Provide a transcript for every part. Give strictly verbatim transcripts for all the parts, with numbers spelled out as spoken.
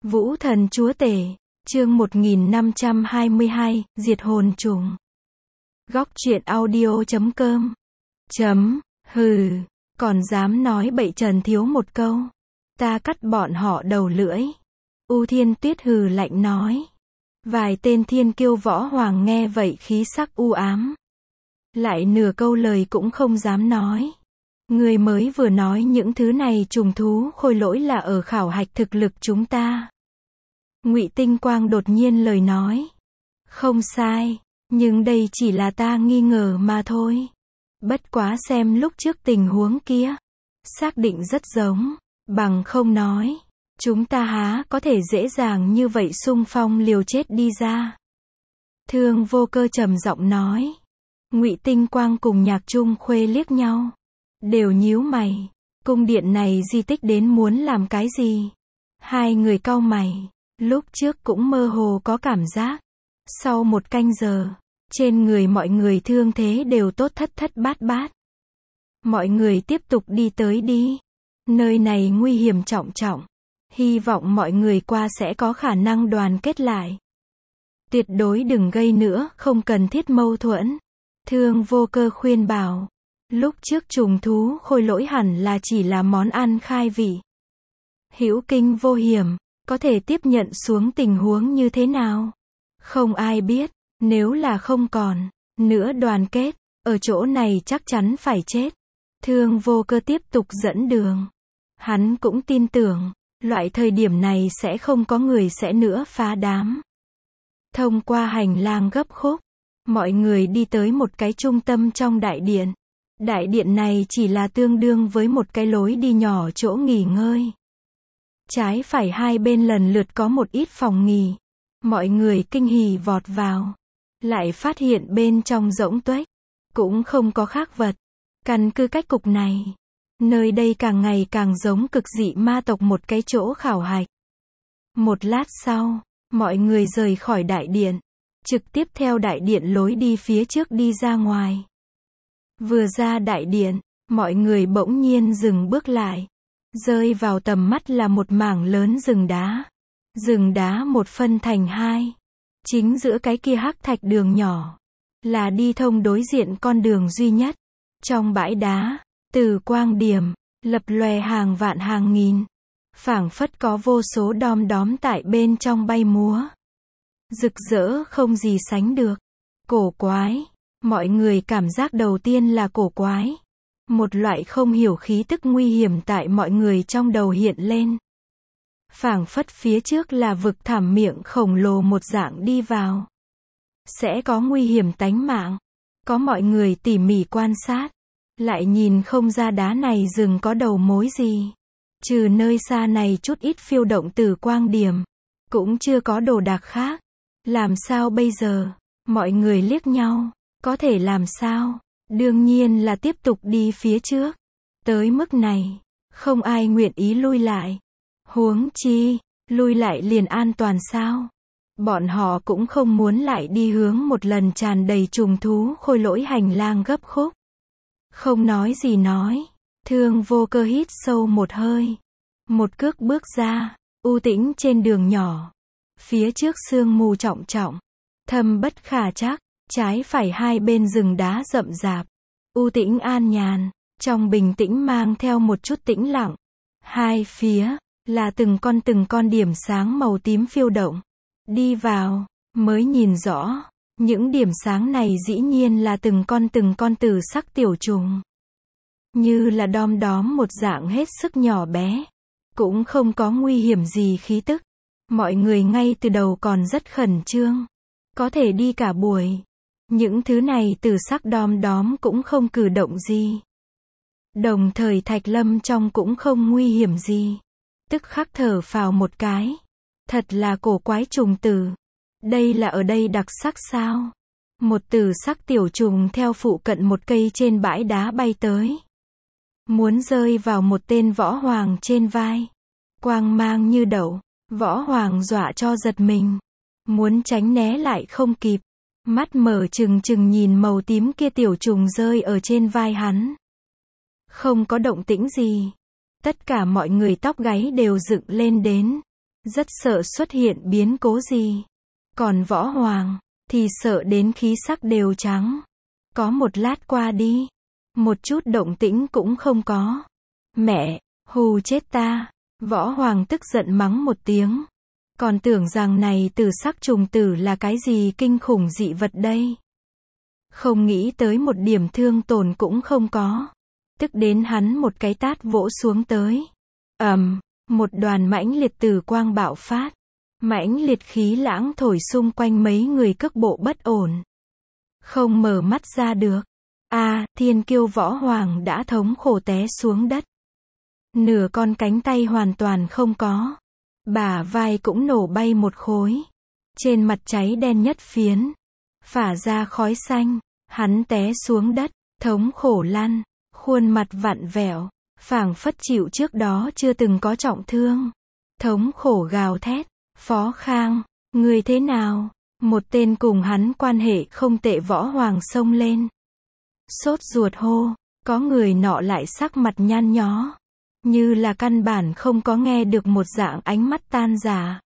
Vũ thần chúa tể, chương một nghìn năm trăm hai mươi hai, diệt hồn trùng. Góc truyện audio chấm com. Chấm, hừ, còn dám nói bậy Trần Thiếu một câu. Ta cắt bọn họ đầu lưỡi. U Thiên Tuyết hừ lạnh nói. Vài tên thiên kiêu võ hoàng nghe vậy khí sắc u ám. Lại nửa câu lời cũng không dám nói. Người mới vừa nói những thứ này trùng thú khôi lỗi là ở khảo hạch thực lực chúng ta. Ngụy Tinh Quang đột nhiên lời nói. Không sai, nhưng đây chỉ là ta nghi ngờ mà thôi. Bất quá xem lúc trước tình huống kia, xác định rất giống, bằng không nói, chúng ta há có thể dễ dàng như vậy xung phong liều chết đi ra. Thương Vô Cơ trầm giọng nói. Ngụy Tinh Quang cùng Nhạc Trung Khuê liếc nhau, đều nhíu mày, cung điện này di tích đến muốn làm cái gì? Hai người cau mày, lúc trước cũng mơ hồ có cảm giác. Sau một canh giờ, trên người mọi người thương thế đều tốt thất thất bát bát. Mọi người tiếp tục đi tới đi. Nơi này nguy hiểm trọng trọng. Hy vọng mọi người qua sẽ có khả năng đoàn kết lại. Tuyệt đối đừng gây nữa, không cần thiết mâu thuẫn. Thương Vô Cơ khuyên bảo. Lúc trước trùng thú khôi lỗi hẳn là chỉ là món ăn khai vị. Hữu kinh vô hiểm, có thể tiếp nhận xuống tình huống như thế nào? Không ai biết, nếu là không còn nữa đoàn kết, ở chỗ này chắc chắn phải chết. Thương Vô Cơ tiếp tục dẫn đường. Hắn cũng tin tưởng, loại thời điểm này sẽ không có người sẽ nữa phá đám. Thông qua hành lang gấp khúc, mọi người đi tới một cái trung tâm trong đại điện. Đại điện này chỉ là tương đương với một cái lối đi nhỏ chỗ nghỉ ngơi. Trái phải hai bên lần lượt có một ít phòng nghỉ. Mọi người kinh hỉ vọt vào. Lại phát hiện bên trong rỗng tuếch. Cũng không có khác vật. Căn cứ cách cục này, nơi đây càng ngày càng giống cực dị ma tộc một cái chỗ khảo hạch. Một lát sau, mọi người rời khỏi đại điện. Trực tiếp theo đại điện lối đi phía trước đi ra ngoài. Vừa ra đại điện, mọi người bỗng nhiên dừng bước lại. Rơi vào tầm mắt là một mảng lớn rừng đá. Rừng đá một phân thành hai. Chính giữa cái kia hắc thạch đường nhỏ, là đi thông đối diện con đường duy nhất. Trong bãi đá, từ quang điểm, lập lòe hàng vạn hàng nghìn. Phảng phất có vô số đom đóm tại bên trong bay múa. Rực rỡ không gì sánh được. Cổ quái. Mọi người cảm giác đầu tiên là cổ quái. Một loại không hiểu khí tức nguy hiểm tại mọi người trong đầu hiện lên. Phảng phất phía trước là vực thẳm miệng khổng lồ một dạng đi vào. Sẽ có nguy hiểm tánh mạng. Có mọi người tỉ mỉ quan sát. Lại nhìn không ra đá này rừng có đầu mối gì. Trừ nơi xa này chút ít phiêu động từ quang điểm. Cũng chưa có đồ đạc khác. Làm sao bây giờ? Mọi người liếc nhau. Có thể làm sao? Đương nhiên là tiếp tục đi phía trước. Tới mức này, không ai nguyện ý lui lại. Huống chi, lui lại liền an toàn sao? Bọn họ cũng không muốn lại đi hướng một lần tràn đầy trùng thú khôi lỗi hành lang gấp khúc. Không nói gì nói. Thương Vô Cơ hít sâu một hơi. Một cước bước ra, u tĩnh trên đường nhỏ. Phía trước sương mù trọng trọng. Thâm bất khả trắc. Trái phải hai bên rừng đá rậm rạp. U tĩnh an nhàn. Trong bình tĩnh mang theo một chút tĩnh lặng. Hai phía, là từng con từng con điểm sáng màu tím phiêu động. Đi vào, mới nhìn rõ. Những điểm sáng này dĩ nhiên là từng con từng con tử sắc tiểu trùng. Như là đom đóm một dạng hết sức nhỏ bé. Cũng không có nguy hiểm gì khí tức. Mọi người ngay từ đầu còn rất khẩn trương. Có thể đi cả buổi. Những thứ này từ sắc đom đóm cũng không cử động gì. Đồng thời Thạch Lâm trong cũng không nguy hiểm gì. Tức khắc thở phào một cái. Thật là cổ quái trùng tử. Đây là ở đây đặc sắc sao? Một tử sắc tiểu trùng theo phụ cận một cây trên bãi đá bay tới. Muốn rơi vào một tên võ hoàng trên vai. Quang mang như đậu. Võ hoàng dọa cho giật mình. Muốn tránh né lại không kịp. Mắt mở trừng trừng nhìn màu tím kia tiểu trùng rơi ở trên vai hắn. Không có động tĩnh gì. Tất cả mọi người tóc gáy đều dựng lên đến. rất sợ xuất hiện biến cố gì. Còn Võ Hoàng, thì sợ đến khí sắc đều trắng. Có một lát qua đi, một chút động tĩnh cũng không có. Mẹ, hù chết ta. Võ Hoàng tức giận mắng một tiếng. Còn tưởng rằng này tử sắc trùng tử là cái gì kinh khủng dị vật đây. Không nghĩ tới một điểm thương tổn cũng không có. Tức đến hắn một cái tát vỗ xuống tới. ầm, một đoàn mãnh liệt tử quang bạo phát. Mãnh liệt khí lãng thổi xung quanh mấy người cước bộ bất ổn. Không mở mắt ra được. A, thiên kiêu Võ Hoàng đã thống khổ té xuống đất. Nửa con cánh tay hoàn toàn không có. Bả vai cũng nổ bay một khối. Trên mặt cháy đen nhất phiến. Phả ra khói xanh. Hắn té xuống đất, thống khổ lăn. Khuôn mặt vặn vẹo. Phảng phất chịu trước đó chưa từng có trọng thương. Thống khổ gào thét. Phó Khang, người thế nào? Một tên cùng hắn quan hệ không tệ Võ Hoàng xông lên. Sốt ruột hô, có người nọ lại sắc mặt nhăn nhó. Như là căn bản không có nghe được một dạng ánh mắt tan rã.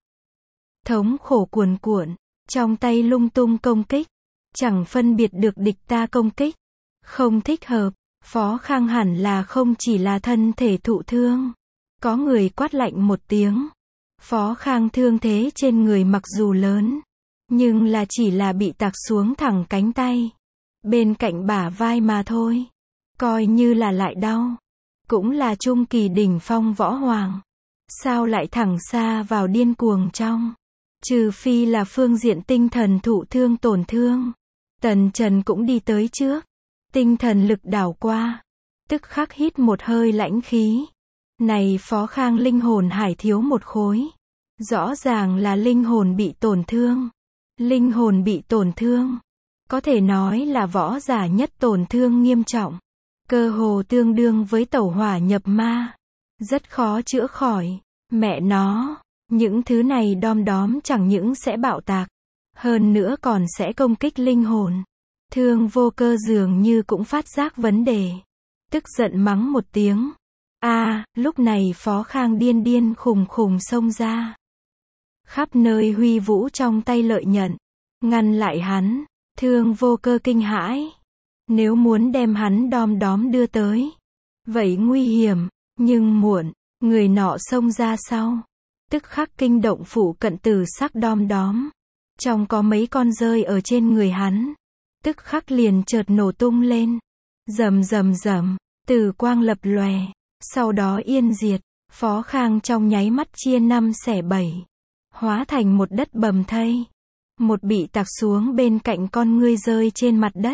Thống khổ cuồn cuộn, trong tay lung tung công kích. Chẳng phân biệt được địch ta công kích. Không thích hợp, Phó Khang hẳn là không chỉ là thân thể thụ thương. Có người quát lạnh một tiếng. Phó Khang thương thế trên người mặc dù lớn, nhưng là chỉ là bị tạc xuống thẳng cánh tay. Bên cạnh bả vai mà thôi. Coi như là lại đau. Cũng là trung kỳ đỉnh phong Võ Hoàng. Sao lại thẳng xa vào điên cuồng trong. Trừ phi là phương diện tinh thần thụ thương tổn thương. Tần Trần cũng đi tới trước. Tinh thần lực đảo qua. Tức khắc hít một hơi lãnh khí. Này Phó Khang linh hồn hải thiếu một khối. Rõ ràng là linh hồn bị tổn thương. Linh hồn bị tổn thương. Có thể nói là võ giả nhất tổn thương nghiêm trọng. Cơ hồ tương đương với tẩu hỏa nhập ma. Rất khó chữa khỏi. Mẹ nó, những thứ này đom đóm chẳng những sẽ bạo tạc. Hơn nữa còn sẽ công kích linh hồn. Thương Vô Cơ dường như cũng phát giác vấn đề. Tức giận mắng một tiếng. A, lúc này Phó Khang điên điên khùng khùng xông ra. Khắp nơi huy vũ trong tay lợi nhận. Ngăn lại hắn. Thương Vô Cơ kinh hãi. Nếu muốn đem hắn đom đóm đưa tới. Vậy nguy hiểm. Nhưng muộn. Người nọ xông ra sau. Tức khắc kinh động phủ cận tử sắc đom đóm. Trong có mấy con rơi ở trên người hắn. Tức khắc liền chợt nổ tung lên. Rầm rầm rầm. Tử quang lập lòe. Sau đó yên diệt. Phó Khang trong nháy mắt chia năm xẻ bảy. Hóa thành một đất bầm thây. Một bị tạc xuống bên cạnh con ngươi rơi trên mặt đất.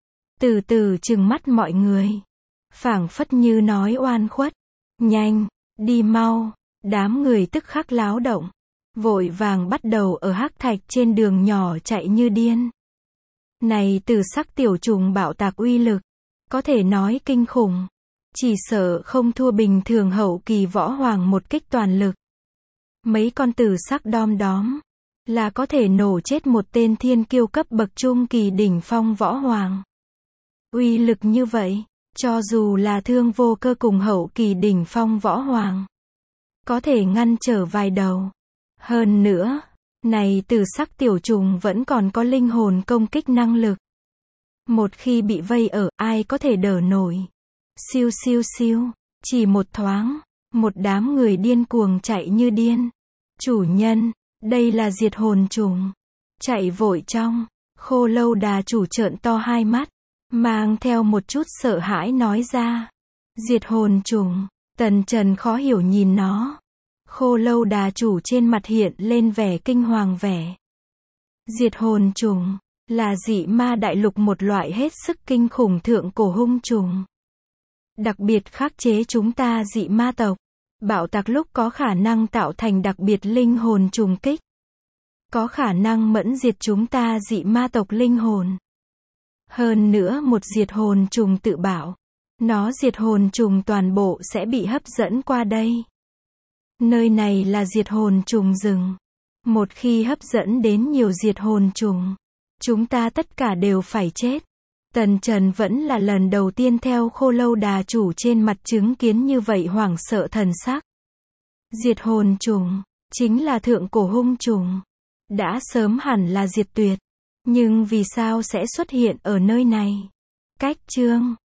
Từ từ trừng mắt mọi người. Phảng phất như nói oan khuất. Nhanh, đi mau. Đám người tức khắc láo động. Vội vàng bắt đầu ở hắc thạch trên đường nhỏ chạy như điên. Này từ sắc tiểu trùng bạo tạc uy lực. Có thể nói kinh khủng. Chỉ sợ không thua bình thường hậu kỳ Võ Hoàng một kích toàn lực. Mấy con tử sắc đom đóm. Là có thể nổ chết một tên thiên kiêu cấp bậc trung kỳ đỉnh phong Võ Hoàng. Uy lực như vậy. Cho dù là Thương Vô Cơ cùng hậu kỳ đỉnh phong Võ Hoàng. Có thể ngăn trở vài đầu. Hơn nữa. Này tử sắc tiểu trùng vẫn còn có linh hồn công kích năng lực. Một khi bị vây ở, ai có thể đỡ nổi. Siêu siêu siêu. Chỉ một thoáng. Một đám người điên cuồng chạy như điên. Chủ nhân, đây là diệt hồn trùng. Chạy vội trong. Khô Lâu Đà chủ trợn to hai mắt. Mang theo một chút sợ hãi nói ra. Diệt hồn trùng. Tần Trần khó hiểu nhìn nó. Khô Lâu Đà chủ trên mặt hiện lên vẻ kinh hoàng vẻ. Diệt hồn trùng. Là dị ma đại lục một loại hết sức kinh khủng thượng cổ hung trùng. Đặc biệt khắc chế chúng ta dị ma tộc. Bạo tạc lúc có khả năng tạo thành đặc biệt linh hồn trùng kích. Có khả năng mẫn diệt chúng ta dị ma tộc linh hồn. Hơn nữa một diệt hồn trùng tự bạo. Nó diệt hồn trùng toàn bộ sẽ bị hấp dẫn qua đây. Nơi này là diệt hồn trùng rừng. Một khi hấp dẫn đến nhiều diệt hồn trùng. Chúng ta tất cả đều phải chết. Tần Trần vẫn là lần đầu tiên theo Khô Lâu Đà chủ trên mặt chứng kiến như vậy hoảng sợ thần sắc. Diệt hồn trùng. chính là thượng cổ hung trùng. Đã sớm hẳn là diệt tuyệt. Nhưng vì sao sẽ xuất hiện ở nơi này? Cách chương